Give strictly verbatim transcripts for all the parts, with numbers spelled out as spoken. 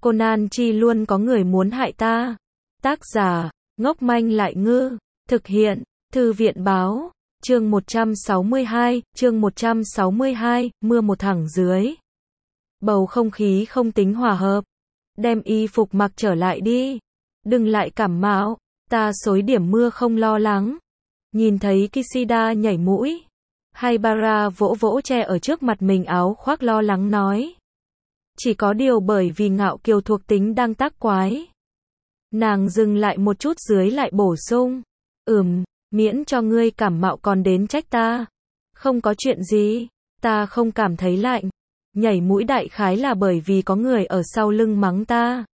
Conan chi luôn có người muốn hại ta. Tác giả, ngốc manh lại ngư. Thực hiện, Thư viện báo. Chương một trăm sáu mươi hai, chương một trăm sáu mươi hai, mưa một thẳng dưới. Bầu không khí không tính hòa hợp. Đem y phục mặc trở lại đi. Đừng lại cảm mạo, ta xối điểm mưa không lo lắng. Nhìn thấy Kishida nhảy mũi. Haibara vỗ vỗ che ở trước mặt mình áo khoác lo lắng nói. Chỉ có điều bởi vì ngạo kiều thuộc tính đang tác quái. Nàng dừng lại một chút dưới lại bổ sung. Ừm, miễn cho ngươi cảm mạo còn đến trách ta. Không có chuyện gì, ta không cảm thấy lạnh. Nhảy mũi đại khái là bởi vì có người ở sau lưng mắng ta.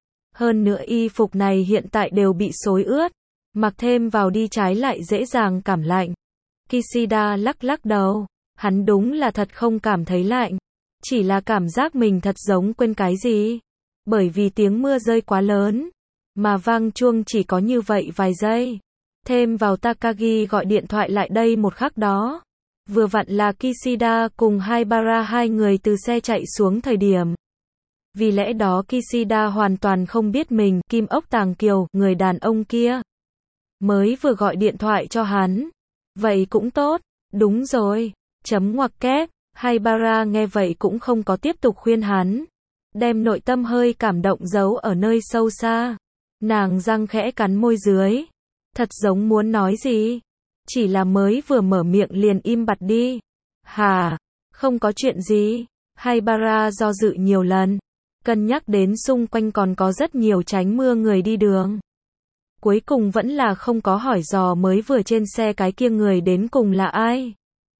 Hơn nữa y phục này hiện tại đều bị xối ướt. Mặc thêm vào đi trái lại dễ dàng cảm lạnh. Kishida lắc lắc đầu. Hắn đúng là thật không cảm thấy lạnh. Chỉ là cảm giác mình thật giống quên cái gì. Bởi vì tiếng mưa rơi quá lớn. Mà vang chuông chỉ có như vậy vài giây. Thêm vào Takagi gọi điện thoại lại đây một khắc đó. Vừa vặn là Kishida cùng Haibara hai người từ xe chạy xuống thời điểm. Vì lẽ đó Kishida hoàn toàn không biết mình, Kim Ốc Tàng Kiều, người đàn ông kia. Mới vừa gọi điện thoại cho hắn. Vậy cũng tốt, đúng rồi. Chấm ngoặc kép, Haibara nghe vậy cũng không có tiếp tục khuyên hắn. Đem nội tâm hơi cảm động giấu ở nơi sâu xa. Nàng răng khẽ cắn môi dưới. Thật giống muốn nói gì. Chỉ là mới vừa mở miệng liền im bặt đi. Hà, không có chuyện gì. Haibara do dự nhiều lần. Cân nhắc đến xung quanh còn có rất nhiều tránh mưa người đi đường. Cuối cùng vẫn là không có hỏi dò mới vừa trên xe cái kia người đến cùng là ai.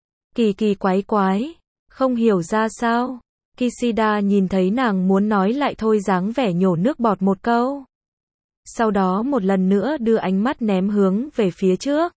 Kỳ kỳ quái quái. Không hiểu ra sao. Kishida nhìn thấy nàng muốn nói lại thôi dáng vẻ nhổ nước bọt một câu. Sau đó một lần nữa đưa ánh mắt ném hướng về phía trước.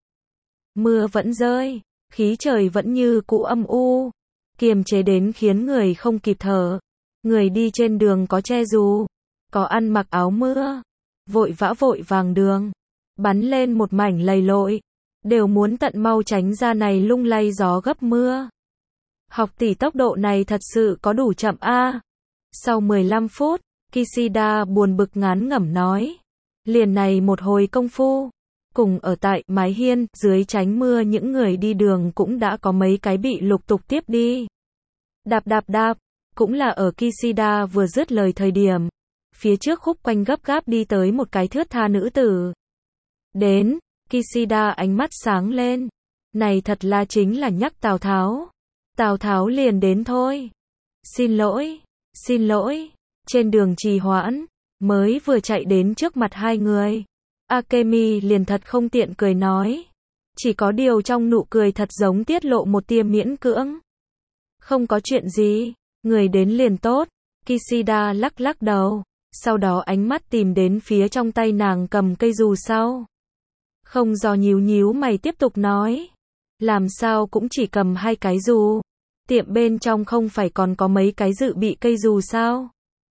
Mưa vẫn rơi. Khí trời vẫn như cũ âm u. Kiềm chế đến khiến người không kịp thở. Người đi trên đường có che dù. Có ăn mặc áo mưa. Vội vã vội vàng đường. Bắn lên một mảnh lầy lội. Đều muốn tận mau tránh ra này lung lay gió gấp mưa. Học tỷ tốc độ này thật sự có đủ chậm a. À. Sau mười lăm phút, Kishida buồn bực ngán ngẩm nói. Liền này một hồi công phu. Cùng ở tại mái hiên, dưới tránh mưa những người đi đường cũng đã có mấy cái bị lục tục tiếp đi. Đạp đạp đạp, cũng là ở Kishida vừa dứt lời thời điểm. Phía trước khúc quanh gấp gáp đi tới một cái thướt tha nữ tử. Đến, Kishida ánh mắt sáng lên. Này thật là chính là nhắc Tào Tháo. Tào Tháo liền đến thôi. Xin lỗi, xin lỗi. Trên đường trì hoãn, mới vừa chạy đến trước mặt hai người. Akemi liền thật không tiện cười nói. Chỉ có điều trong nụ cười thật giống tiết lộ một tia miễn cưỡng. Không có chuyện gì, người đến liền tốt. Kishida lắc lắc đầu. Sau đó ánh mắt tìm đến phía trong tay nàng cầm cây dù sau. Không do nhíu nhíu mày tiếp tục nói. Làm sao cũng chỉ cầm hai cái dù. Tiệm bên trong không phải còn có mấy cái dự bị cây dù sao?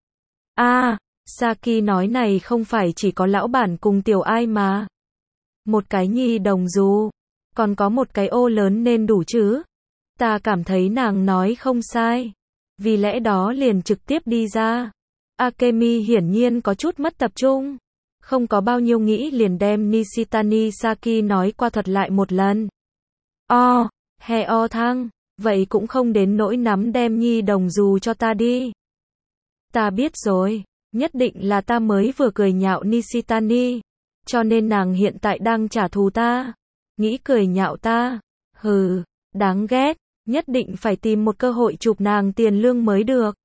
À, Saki nói này không phải chỉ có lão bản cùng tiểu ai mà. Một cái nhi đồng dù. Còn có một cái ô lớn nên đủ chứ. Ta cảm thấy nàng nói không sai. Vì lẽ đó liền trực tiếp đi ra. Akemi hiển nhiên có chút mất tập trung. Không có bao nhiêu nghĩ liền đem Nishitani Saki nói qua thuật lại một lần. O, he o thăng, vậy cũng không đến nỗi nắm đem nhi đồng dù cho ta đi. Ta biết rồi, nhất định là ta mới vừa cười nhạo Nishitani. Cho nên nàng hiện tại đang trả thù ta. Nghĩ cười nhạo ta. Hừ, đáng ghét, nhất định phải tìm một cơ hội chụp nàng tiền lương mới được.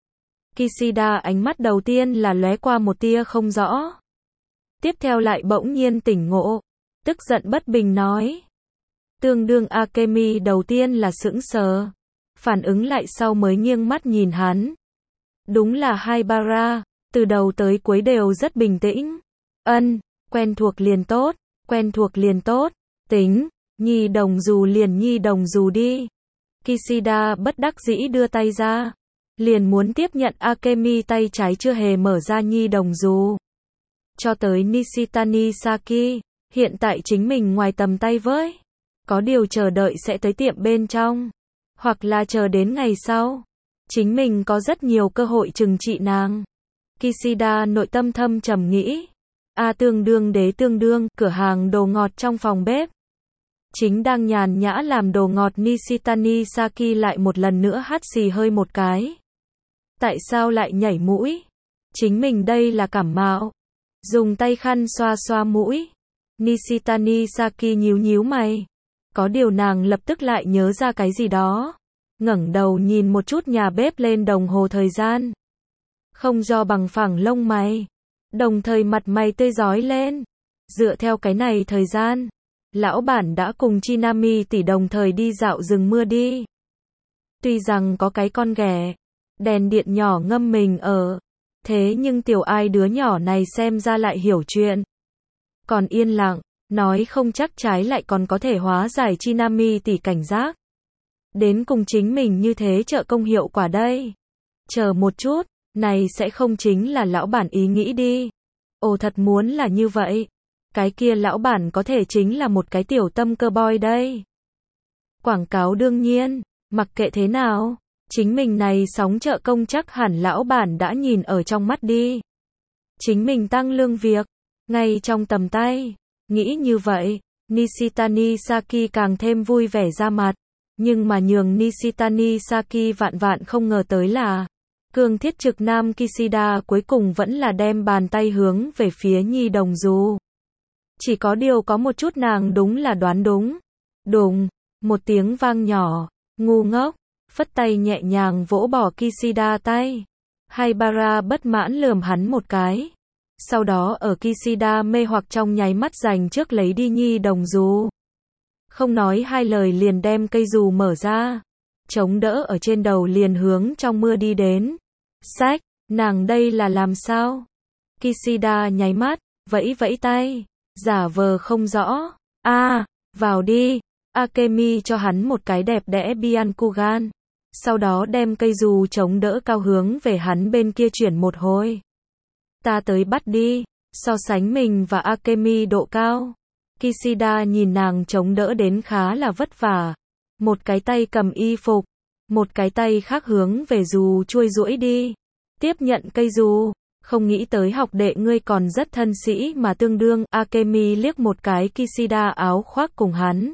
Kishida ánh mắt đầu tiên là lóe qua một tia không rõ. Tiếp theo lại bỗng nhiên tỉnh ngộ. Tức giận bất bình nói. Tương đương Akemi đầu tiên là sững sờ. Phản ứng lại sau mới nghiêng mắt nhìn hắn. Đúng là Haibara. Từ đầu tới cuối đều rất bình tĩnh. Ân, quen thuộc liền tốt. Quen thuộc liền tốt. Tính, nhi đồng dù liền nhi đồng dù đi. Kishida bất đắc dĩ đưa tay ra. Liền muốn tiếp nhận Akemi tay trái chưa hề mở ra nhi đồng dù. Cho tới Nishitani Saki, hiện tại chính mình ngoài tầm tay với. Có điều chờ đợi sẽ tới tiệm bên trong. Hoặc là chờ đến ngày sau. Chính mình có rất nhiều cơ hội trừng trị nàng. Kishida nội tâm thâm trầm nghĩ. A tương đương đế tương đương, cửa hàng đồ ngọt trong phòng bếp. Chính đang nhàn nhã làm đồ ngọt Nishitani Saki lại một lần nữa hắt xì hơi một cái. Tại sao lại nhảy mũi? Chính mình đây là cảm mạo. Dùng tay khăn xoa xoa mũi. Nishitani Saki nhíu nhíu mày. Có điều nàng lập tức lại nhớ ra cái gì đó. Ngẩng đầu nhìn một chút nhà bếp lên đồng hồ thời gian. Không do bằng phẳng lông mày. Đồng thời mặt mày tươi rói lên. Dựa theo cái này thời gian, lão bản đã cùng Chinami tỷ đồng thời đi dạo rừng mưa đi. Tuy rằng có cái con ghẻ, đèn điện nhỏ ngâm mình ở. Thế nhưng tiểu ai đứa nhỏ này xem ra lại hiểu chuyện. Còn yên lặng, nói không chắc trái lại còn có thể hóa giải Chinami tỷ cảnh giác. Đến cùng chính mình như thế trợ công hiệu quả đây. Chờ một chút, này sẽ không chính là lão bản ý nghĩ đi. Ồ thật muốn là như vậy. Cái kia lão bản có thể chính là một cái tiểu tâm cơ boy đây. Quảng cáo đương nhiên, mặc kệ thế nào, chính mình này sóng trợ công chắc hẳn lão bản đã nhìn ở trong mắt đi. Chính mình tăng lương việc, ngay trong tầm tay. Nghĩ như vậy, Nishitani Saki càng thêm vui vẻ ra mặt. Nhưng mà nhường Nishitani Saki vạn vạn không ngờ tới là cương thiết trực nam Kishida cuối cùng vẫn là đem bàn tay hướng về phía Nhi Đồng Du. Chỉ có điều có một chút nàng đúng là đoán đúng. Đùng, một tiếng vang nhỏ, ngu ngốc, phất tay nhẹ nhàng vỗ bỏ Kishida tay. Haibara bất mãn lườm hắn một cái. Sau đó ở Kishida mê hoặc trong nháy mắt giành trước lấy đi Nhi Đồng Du. Không nói hai lời liền đem cây dù mở ra. Chống đỡ ở trên đầu liền hướng trong mưa đi đến. Sách, nàng đây là làm sao? Kishida nháy mắt, vẫy vẫy tay. Giả vờ không rõ. A, à, vào đi. Akemi cho hắn một cái đẹp đẽ Byakugan. Sau đó đem cây dù chống đỡ cao hướng về hắn bên kia chuyển một hồi. Ta tới bắt đi. So sánh mình và Akemi độ cao. Kishida nhìn nàng chống đỡ đến khá là vất vả. Một cái tay cầm y phục. Một cái tay khác hướng về dù chuôi duỗi đi. Tiếp nhận cây dù. Không nghĩ tới học đệ ngươi còn rất thân sĩ mà tương đương. Akemi liếc một cái Kishida áo khoác cùng hắn.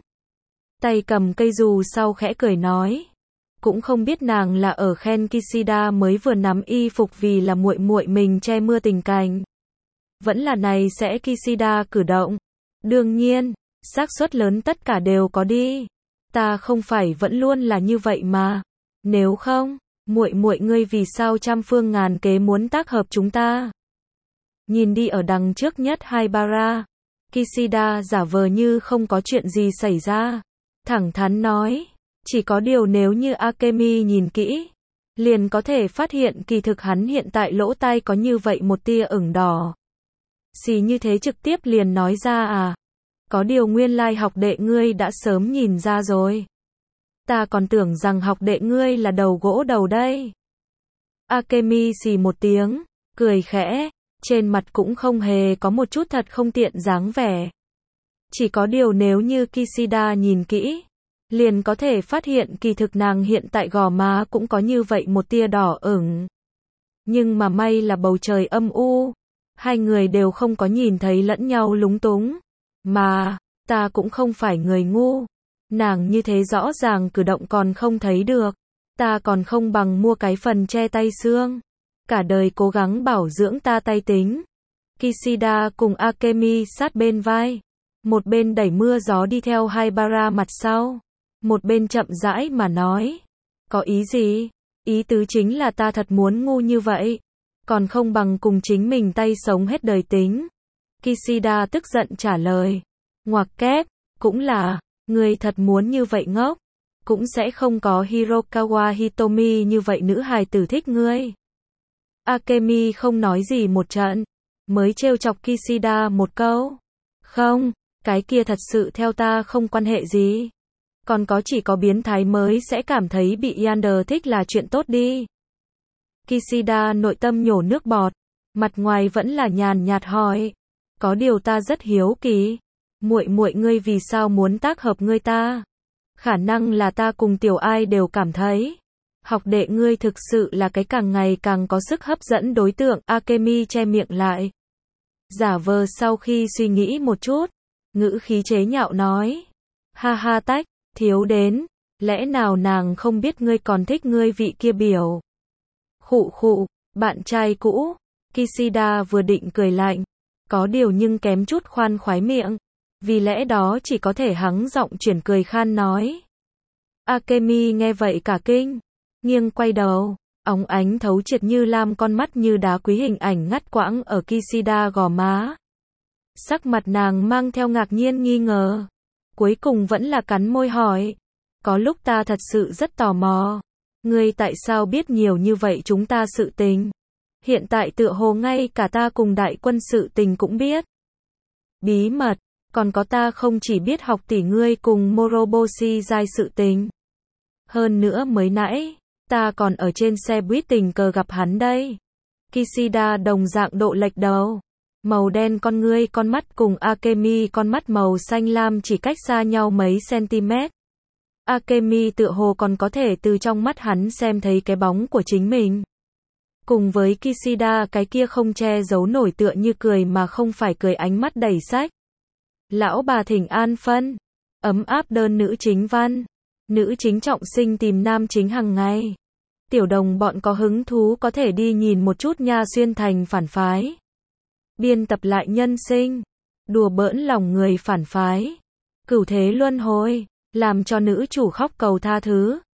Tay cầm cây dù sau khẽ cười nói. Cũng không biết nàng là ở khen Kishida mới vừa nắm y phục vì là muội muội mình che mưa tình cảnh. Vẫn là này sẽ Kishida cử động. Đương nhiên, xác suất lớn tất cả đều có đi. Ta không phải vẫn luôn là như vậy mà. Nếu không, muội muội ngươi vì sao trăm phương ngàn kế muốn tác hợp chúng ta? Nhìn đi ở đằng trước nhất Haibara, Kishida giả vờ như không có chuyện gì xảy ra, thẳng thắn nói, chỉ có điều nếu như Akemi nhìn kỹ, liền có thể phát hiện kỳ thực hắn hiện tại lỗ tai có như vậy một tia ửng đỏ. Xì như thế trực tiếp liền nói ra à? Có điều nguyên lai học đệ ngươi đã sớm nhìn ra rồi. Ta còn tưởng rằng học đệ ngươi là đầu gỗ đầu đây. Akemi xì một tiếng, cười khẽ, trên mặt cũng không hề có một chút thật không tiện dáng vẻ. Chỉ có điều nếu như Kishida nhìn kỹ, liền có thể phát hiện kỳ thực nàng hiện tại gò má cũng có như vậy một tia đỏ ửng. Nhưng mà may là bầu trời âm u, hai người đều không có nhìn thấy lẫn nhau lúng túng. Mà, ta cũng không phải người ngu. Nàng như thế rõ ràng cử động còn không thấy được. Ta còn không bằng mua cái phần che tay xương. Cả đời cố gắng bảo dưỡng ta tay tính. Kishida cùng Akemi sát bên vai. Một bên đẩy mưa gió đi theo Haibara mặt sau. Một bên chậm rãi mà nói. Có ý gì? Ý tứ chính là ta thật muốn ngu như vậy. Còn không bằng cùng chính mình tay sống hết đời tính. Kishida tức giận trả lời. Ngoặc kép, cũng là, người thật muốn như vậy ngốc. Cũng sẽ không có Hirokawa Hitomi như vậy nữ hài tử thích ngươi. Akemi không nói gì một trận. Mới trêu chọc Kishida một câu. Không, cái kia thật sự theo ta không quan hệ gì. Còn có chỉ có biến thái mới sẽ cảm thấy bị Yander thích là chuyện tốt đi. Kishida nội tâm nhổ nước bọt. Mặt ngoài vẫn là nhàn nhạt hỏi. Có điều ta rất hiếu kỳ. Muội muội ngươi vì sao muốn tác hợp ngươi ta? Khả năng là ta cùng tiểu ai đều cảm thấy. Học đệ ngươi thực sự là cái càng ngày càng có sức hấp dẫn đối tượng, Akemi che miệng lại. Giả vờ sau khi suy nghĩ một chút, ngữ khí chế nhạo nói. Ha ha tách, thiếu đến, lẽ nào nàng không biết ngươi còn thích ngươi vị kia biểu. Khụ khụ, bạn trai cũ, Kishida vừa định cười lạnh, có điều nhưng kém chút khoan khoái miệng, vì lẽ đó chỉ có thể hắng giọng chuyển cười khan nói. Akemi nghe vậy cả kinh, nghiêng quay đầu, óng ánh thấu triệt như lam con mắt như đá quý hình ảnh ngắt quãng ở Kishida gò má. Sắc mặt nàng mang theo ngạc nhiên nghi ngờ, cuối cùng vẫn là cắn môi hỏi, có lúc ta thật sự rất tò mò, ngươi tại sao biết nhiều như vậy chúng ta sự tình? Hiện tại tựa hồ ngay cả ta cùng đại quân sự tình cũng biết. Bí mật, còn có ta không chỉ biết học tỷ ngươi cùng Moroboshi giai sự tình. Hơn nữa mới nãy, ta còn ở trên xe buýt tình cờ gặp hắn đây. Kishida đồng dạng độ lệch đầu. Màu đen con ngươi con mắt cùng Akemi con mắt màu xanh lam chỉ cách xa nhau mấy cm. Akemi tựa hồ còn có thể từ trong mắt hắn xem thấy cái bóng của chính mình. Cùng với Kishida cái kia không che giấu nổi tựa như cười mà không phải cười ánh mắt đầy sách. Lão bà thỉnh an phân. Ấm áp đơn nữ chính văn. Nữ chính trọng sinh tìm nam chính hàng ngày. Tiểu đồng bọn có hứng thú có thể đi nhìn một chút nha, xuyên thành phản phái. Biên tập lại nhân sinh. Đùa bỡn lòng người phản phái. Cửu thế luân hồi. Làm cho nữ chủ khóc cầu tha thứ.